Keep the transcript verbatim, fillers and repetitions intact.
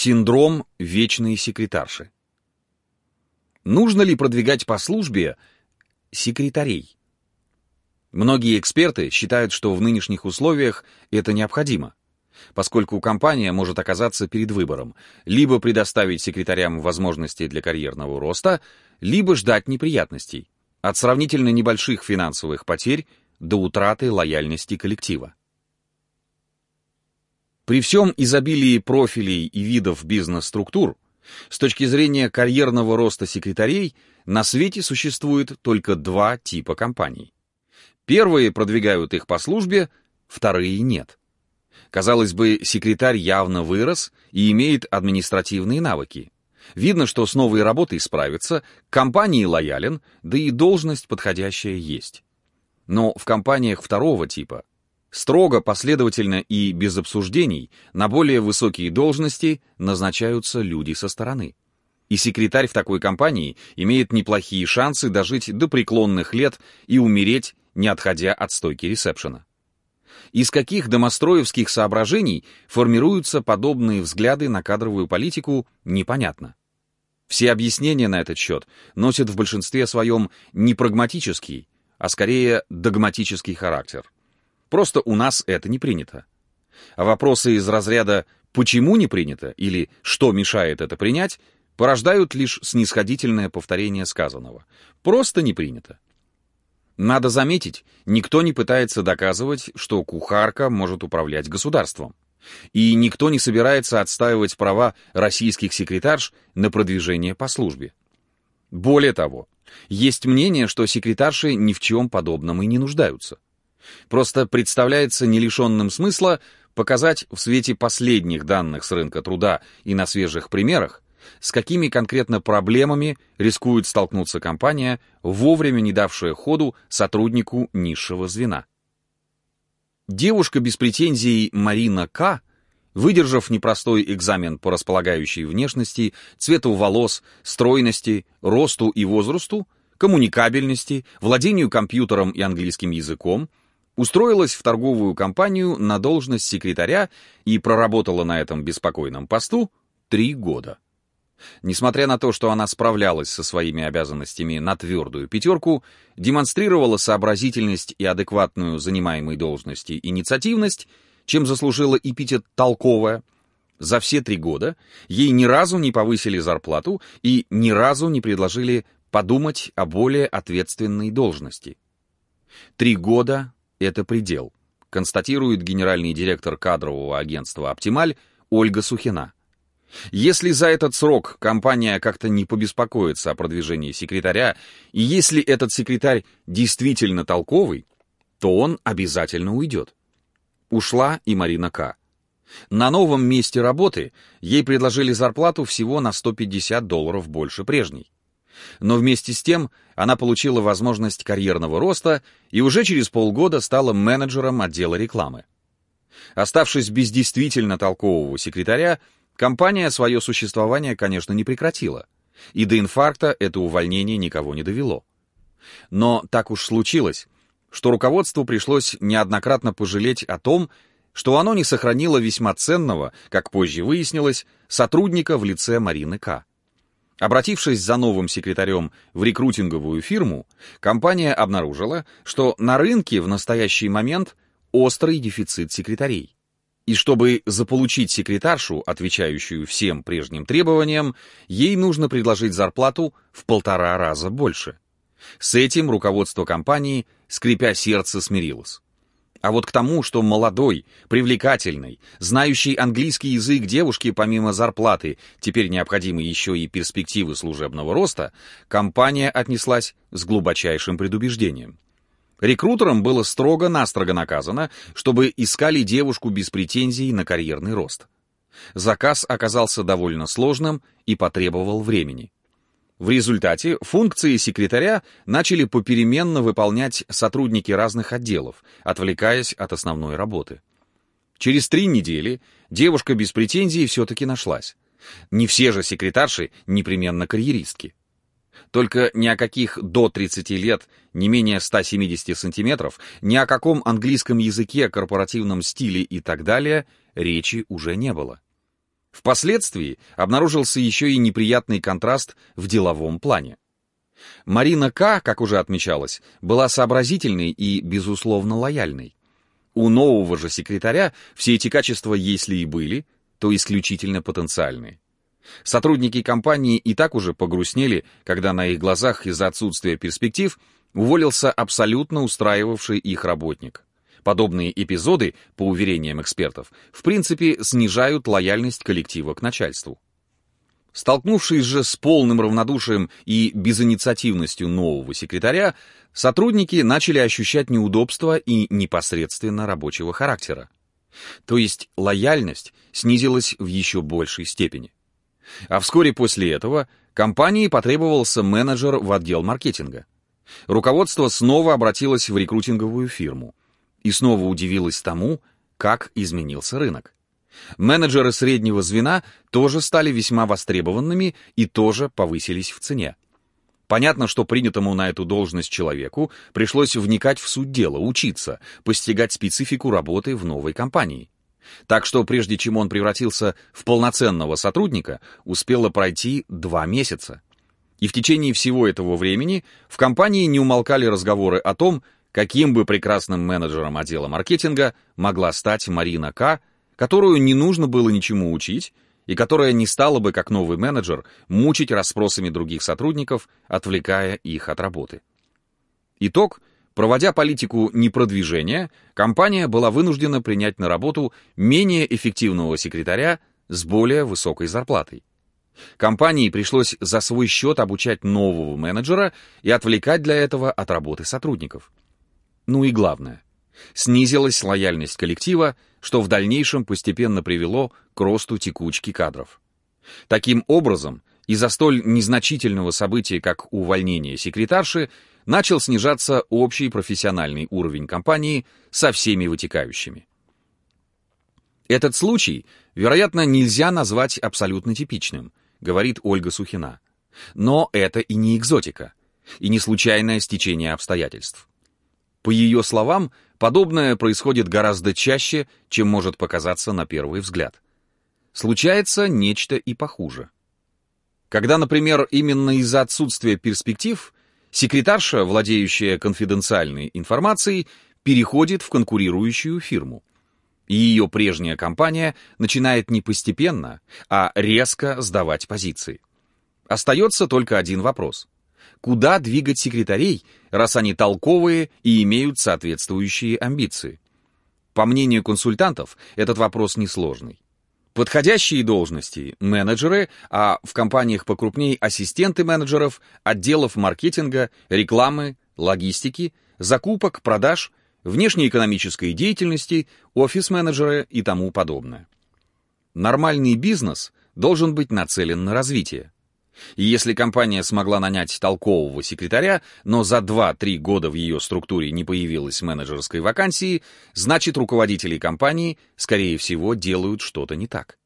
Синдром вечной секретарши. Нужно ли продвигать по службе секретарей? Многие эксперты считают, что в нынешних условиях это необходимо, поскольку компания может оказаться перед выбором: либо предоставить секретарям возможности для карьерного роста, либо ждать неприятностей, от сравнительно небольших финансовых потерь до утраты лояльности коллектива. При всем изобилии профилей и видов бизнес-структур, с точки зрения карьерного роста секретарей, на свете существует только два типа компаний. Первые продвигают их по службе, вторые нет. Казалось бы, секретарь явно вырос и имеет административные навыки. Видно, что с новой работой справится, к компании лоялен, да и должность подходящая есть. Но в компаниях второго типа строго, последовательно и без обсуждений на более высокие должности назначаются люди со стороны. И секретарь в такой компании имеет неплохие шансы дожить до преклонных лет и умереть, не отходя от стойки ресепшена. Из каких домостроевских соображений формируются подобные взгляды на кадровую политику, непонятно. Все объяснения на этот счет носят в большинстве своем не прагматический, а скорее догматический характер. Просто у нас это не принято. А вопросы из разряда «почему не принято» или «что мешает это принять» порождают лишь снисходительное повторение сказанного. Просто не принято. Надо заметить, никто не пытается доказывать, что кухарка может управлять государством. И никто не собирается отстаивать права российских секретарш на продвижение по службе. Более того, есть мнение, что секретарши ни в чем подобном и не нуждаются. Просто представляется не лишенным смысла показать в свете последних данных с рынка труда и на свежих примерах, с какими конкретно проблемами рискует столкнуться компания, вовремя не давшая ходу сотруднику низшего звена. Девушка без претензий Марина К., выдержав непростой экзамен по располагающей внешности, цвету волос, стройности, росту и возрасту, коммуникабельности, владению компьютером и английским языком, устроилась в торговую компанию на должность секретаря и проработала на этом беспокойном посту три года. Несмотря на то, что она справлялась со своими обязанностями на твердую пятерку, демонстрировала сообразительность и адекватную занимаемой должности инициативность, чем заслужила эпитет «толковая», за все три года ей ни разу не повысили зарплату и ни разу не предложили подумать о более ответственной должности. Три года — это предел, констатирует генеральный директор кадрового агентства «Оптималь» Ольга Сухина. Если за этот срок компания как-то не побеспокоится о продвижении секретаря, и если этот секретарь действительно толковый, то он обязательно уйдет. Ушла и Марина К. На новом месте работы ей предложили зарплату всего на сто пятьдесят долларов больше прежней. Но вместе с тем она получила возможность карьерного роста и уже через полгода стала менеджером отдела рекламы. Оставшись без действительно толкового секретаря, компания свое существование, конечно, не прекратила, и до инфаркта это увольнение никого не довело. Но так уж случилось, что руководству пришлось неоднократно пожалеть о том, что оно не сохранило весьма ценного, как позже выяснилось, сотрудника в лице Марины К. Обратившись за новым секретарем в рекрутинговую фирму, компания обнаружила, что на рынке в настоящий момент острый дефицит секретарей. И чтобы заполучить секретаршу, отвечающую всем прежним требованиям, ей нужно предложить зарплату в полтора раза больше. С этим руководство компании, скрипя сердце, смирилось. А вот к тому, что молодой, привлекательной, знающей английский язык девушке помимо зарплаты теперь необходимы еще и перспективы служебного роста, компания отнеслась с глубочайшим предубеждением. Рекрутерам было строго-настрого наказано, чтобы искали девушку без претензий на карьерный рост. Заказ оказался довольно сложным и потребовал времени. В результате функции секретаря начали попеременно выполнять сотрудники разных отделов, отвлекаясь от основной работы. Через три недели девушка без претензий все-таки нашлась. Не все же секретарши непременно карьеристки. Только ни о каких до тридцати лет, не менее ста семидесяти сантиметров, ни о каком английском языке, корпоративном стиле и так далее речи уже не было. Впоследствии обнаружился еще и неприятный контраст в деловом плане. Марина К., как уже отмечалось, была сообразительной и, безусловно, лояльной. У нового же секретаря все эти качества, если и были, то исключительно потенциальные. Сотрудники компании и так уже погрустнели, когда на их глазах из-за отсутствия перспектив уволился абсолютно устраивавший их работник. Подобные эпизоды, по уверениям экспертов, в принципе снижают лояльность коллектива к начальству. Столкнувшись же с полным равнодушием и безинициативностью нового секретаря, сотрудники начали ощущать неудобства и непосредственно рабочего характера. То есть лояльность снизилась в еще большей степени. А вскоре после этого компании потребовался менеджер в отдел маркетинга. Руководство снова обратилось в рекрутинговую фирму и снова удивилось тому, как изменился рынок. Менеджеры среднего звена тоже стали весьма востребованными и тоже повысились в цене. Понятно, что принятому на эту должность человеку пришлось вникать в суть дела, учиться, постигать специфику работы в новой компании. Так что прежде чем он превратился в полноценного сотрудника, успело пройти два месяца. И в течение всего этого времени в компании не умолкали разговоры о том, каким бы прекрасным менеджером отдела маркетинга могла стать Марина К., которую не нужно было ничему учить, и которая не стала бы, как новый менеджер, мучить расспросами других сотрудников, отвлекая их от работы. Итог: проводя политику непродвижения, компания была вынуждена принять на работу менее эффективного секретаря с более высокой зарплатой. Компании пришлось за свой счет обучать нового менеджера и отвлекать для этого от работы сотрудников. Ну и главное, снизилась лояльность коллектива, что в дальнейшем постепенно привело к росту текучки кадров. Таким образом, из-за столь незначительного события, как увольнение секретарши, начал снижаться общий профессиональный уровень компании со всеми вытекающими. Этот случай, вероятно, нельзя назвать абсолютно типичным, говорит Ольга Сухина. Но это и не экзотика, и не случайное стечение обстоятельств. По ее словам, подобное происходит гораздо чаще, чем может показаться на первый взгляд. Случается нечто и похуже. Когда, например, именно из-за отсутствия перспектив секретарша, владеющая конфиденциальной информацией, переходит в конкурирующую фирму, и ее прежняя компания начинает не постепенно, а резко сдавать позиции. Остается только один вопрос: куда двигать секретарей, раз они толковые и имеют соответствующие амбиции? По мнению консультантов, этот вопрос несложный. Подходящие должности — менеджеры, а в компаниях покрупней — ассистенты менеджеров, отделов маркетинга, рекламы, логистики, закупок, продаж, внешнеэкономической деятельности, офис-менеджеры и тому подобное. Нормальный бизнес должен быть нацелен на развитие. И если компания смогла нанять толкового секретаря, но за два-три года в ее структуре не появилось менеджерской вакансии, значит, руководители компании, скорее всего, делают что-то не так.